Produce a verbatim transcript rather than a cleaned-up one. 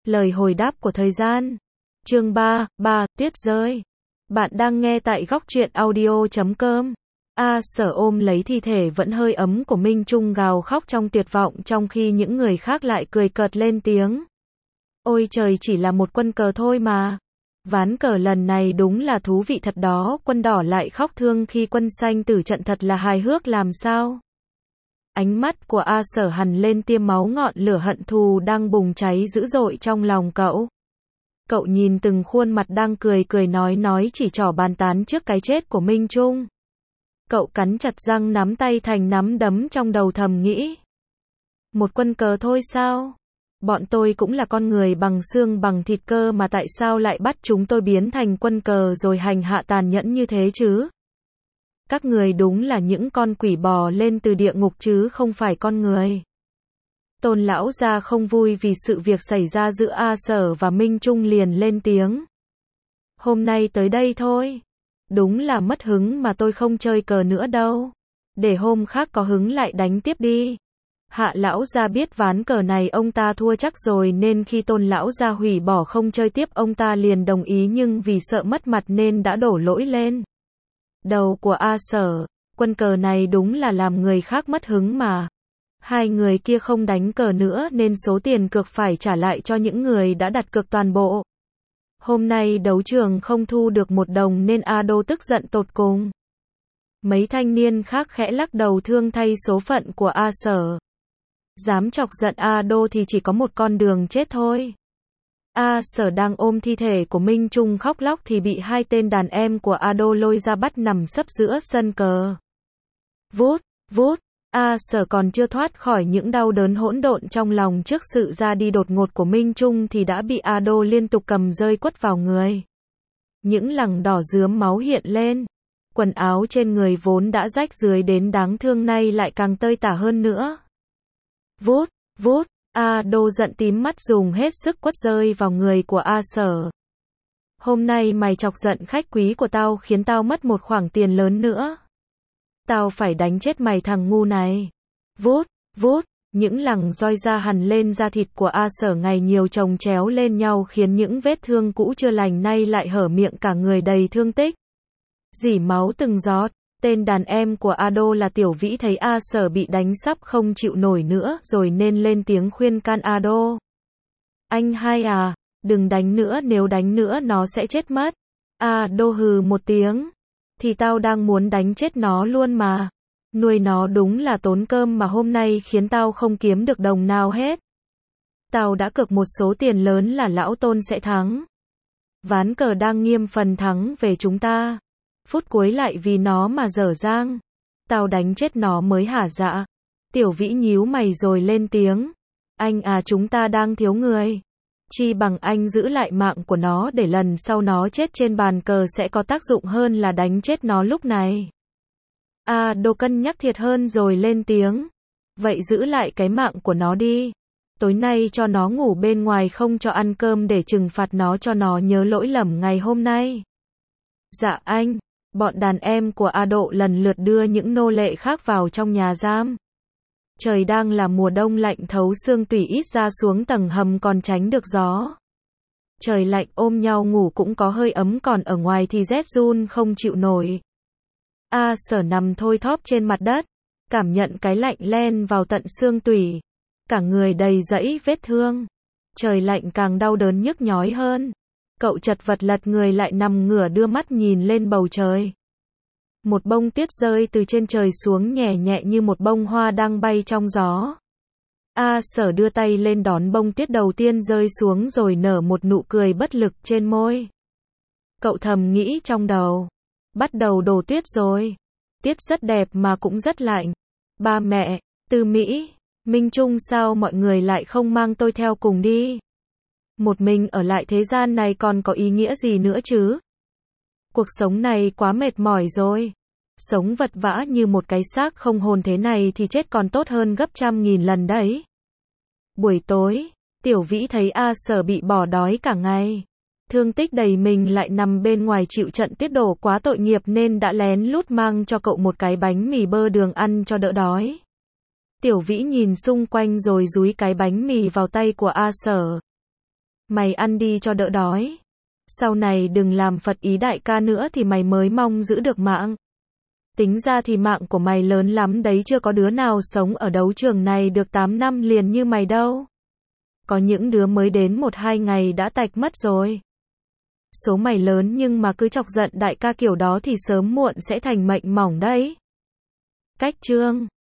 Lời hồi đáp của thời gian. Chương ba, ba, tuyết rơi. Bạn đang nghe tại góc truyện audio chấm com. A Sở ôm lấy thi thể vẫn hơi ấm của Minh Trung gào khóc trong tuyệt vọng trong khi những người khác lại cười cợt lên tiếng. Ôi trời, chỉ là một quân cờ thôi mà. Ván cờ lần này đúng là thú vị thật đó, quân đỏ lại khóc thương khi quân xanh tử trận, thật là hài hước làm sao. Ánh mắt của A Sở hằn lên tia máu, ngọn lửa hận thù đang bùng cháy dữ dội trong lòng cậu. Cậu nhìn từng khuôn mặt đang cười cười nói nói chỉ trỏ bàn tán trước cái chết của Minh Trung. Cậu cắn chặt răng, nắm tay thành nắm đấm, trong đầu thầm nghĩ. Một quân cờ thôi sao? Bọn tôi cũng là con người bằng xương bằng thịt cơ mà, tại sao lại bắt chúng tôi biến thành quân cờ rồi hành hạ tàn nhẫn như thế chứ? Các người đúng là những con quỷ bò lên từ địa ngục chứ không phải con người. Tôn lão gia không vui vì sự việc xảy ra giữa A Sở và Minh Trung liền lên tiếng. Hôm nay tới đây thôi. Đúng là mất hứng mà, tôi không chơi cờ nữa đâu. Để hôm khác có hứng lại đánh tiếp đi. Hạ lão gia biết ván cờ này ông ta thua chắc rồi nên khi Tôn lão gia hủy bỏ không chơi tiếp, ông ta liền đồng ý, nhưng vì sợ mất mặt nên đã đổ lỗi lên đầu của A Sở. Quân cờ này đúng là làm người khác mất hứng mà. Hai người kia không đánh cờ nữa nên số tiền cược phải trả lại cho những người đã đặt cược toàn bộ. Hôm nay đấu trường không thu được một đồng nên A Đô tức giận tột cùng. Mấy thanh niên khác khẽ lắc đầu thương thay số phận của A Sở. Dám chọc giận A Đô thì chỉ có một con đường chết thôi. A Sở đang ôm thi thể của Minh Trung khóc lóc thì bị hai tên đàn em của A Đô lôi ra bắt nằm sấp giữa sân cờ. Vút, vút, A Sở còn chưa thoát khỏi những đau đớn hỗn độn trong lòng trước sự ra đi đột ngột của Minh Trung thì đã bị A Đô liên tục cầm rơi quất vào người. Những lằn đỏ rướm máu hiện lên. Quần áo trên người vốn đã rách rưới đến đáng thương nay lại càng tơi tả hơn nữa. Vút, vút, A Đô giận tím mắt dùng hết sức quất rơi vào người của A Sở. Hôm nay mày chọc giận khách quý của tao khiến tao mất một khoản tiền lớn nữa. Tao phải đánh chết mày thằng ngu này. Vút, vút, những lằn roi ra hằn lên da thịt của A Sở ngày nhiều chồng chéo lên nhau khiến những vết thương cũ chưa lành nay lại hở miệng, cả người đầy thương tích. Rỉ máu từng giọt. Tên đàn em của A Đô là Tiểu Vĩ thấy A Sở bị đánh sắp không chịu nổi nữa rồi nên lên tiếng khuyên can A Đô. Anh hai à, đừng đánh nữa, nếu đánh nữa nó sẽ chết mất. A Đô hừ một tiếng. Thì tao đang muốn đánh chết nó luôn mà. Nuôi nó đúng là tốn cơm mà hôm nay khiến tao không kiếm được đồng nào hết. Tao đã cược một số tiền lớn là lão Tôn sẽ thắng. Ván cờ đang nghiêng phần thắng về chúng ta. Phút cuối lại vì nó mà dở dang. Tao đánh chết nó mới hả dạ. Tiểu Vĩ nhíu mày rồi lên tiếng. Anh à, chúng ta đang thiếu người. Chi bằng anh giữ lại mạng của nó để lần sau nó chết trên bàn cờ sẽ có tác dụng hơn là đánh chết nó lúc này. A Đô cân nhắc thiệt hơn rồi lên tiếng. Vậy giữ lại cái mạng của nó đi. Tối nay cho nó ngủ bên ngoài, không cho ăn cơm để trừng phạt nó, cho nó nhớ lỗi lầm ngày hôm nay. Dạ anh. Bọn đàn em của A Đô lần lượt đưa những nô lệ khác vào trong nhà giam. Trời đang là mùa đông lạnh thấu xương, tùy ít ra xuống tầng hầm còn tránh được gió. Trời lạnh ôm nhau ngủ cũng có hơi ấm, còn ở ngoài thì rét run không chịu nổi. A Sở nằm thôi thóp trên mặt đất, cảm nhận cái lạnh len vào tận xương tủy. Cả người đầy rẫy vết thương. Trời lạnh càng đau đớn nhức nhói hơn. Cậu chật vật lật người lại nằm ngửa, đưa mắt nhìn lên bầu trời. Một bông tuyết rơi từ trên trời xuống nhẹ nhẹ như một bông hoa đang bay trong gió. A Sở đưa tay lên đón bông tuyết đầu tiên rơi xuống rồi nở một nụ cười bất lực trên môi. Cậu thầm nghĩ trong đầu. Bắt đầu đổ tuyết rồi. Tuyết rất đẹp mà cũng rất lạnh. Ba mẹ, Từ Mỹ, Minh Trung, sao mọi người lại không mang tôi theo cùng đi? Một mình ở lại thế gian này còn có ý nghĩa gì nữa chứ? Cuộc sống này quá mệt mỏi rồi. Sống vật vã như một cái xác không hồn thế này thì chết còn tốt hơn gấp trăm nghìn lần đấy. Buổi tối, Tiểu Vĩ thấy A Sở bị bỏ đói cả ngày. Thương tích đầy mình lại nằm bên ngoài chịu trận tuyết đổ quá tội nghiệp nên đã lén lút mang cho cậu một cái bánh mì bơ đường ăn cho đỡ đói. Tiểu Vĩ nhìn xung quanh rồi dúi cái bánh mì vào tay của A Sở. Mày ăn đi cho đỡ đói. Sau này đừng làm phật ý đại ca nữa thì mày mới mong giữ được mạng. Tính ra thì mạng của mày lớn lắm đấy, chưa có đứa nào sống ở đấu trường này được tám năm liền như mày đâu. Có những đứa mới đến một hai ngày đã tạch mất rồi. Số mày lớn nhưng mà cứ chọc giận đại ca kiểu đó thì sớm muộn sẽ thành mệnh mỏng đấy. Cách chương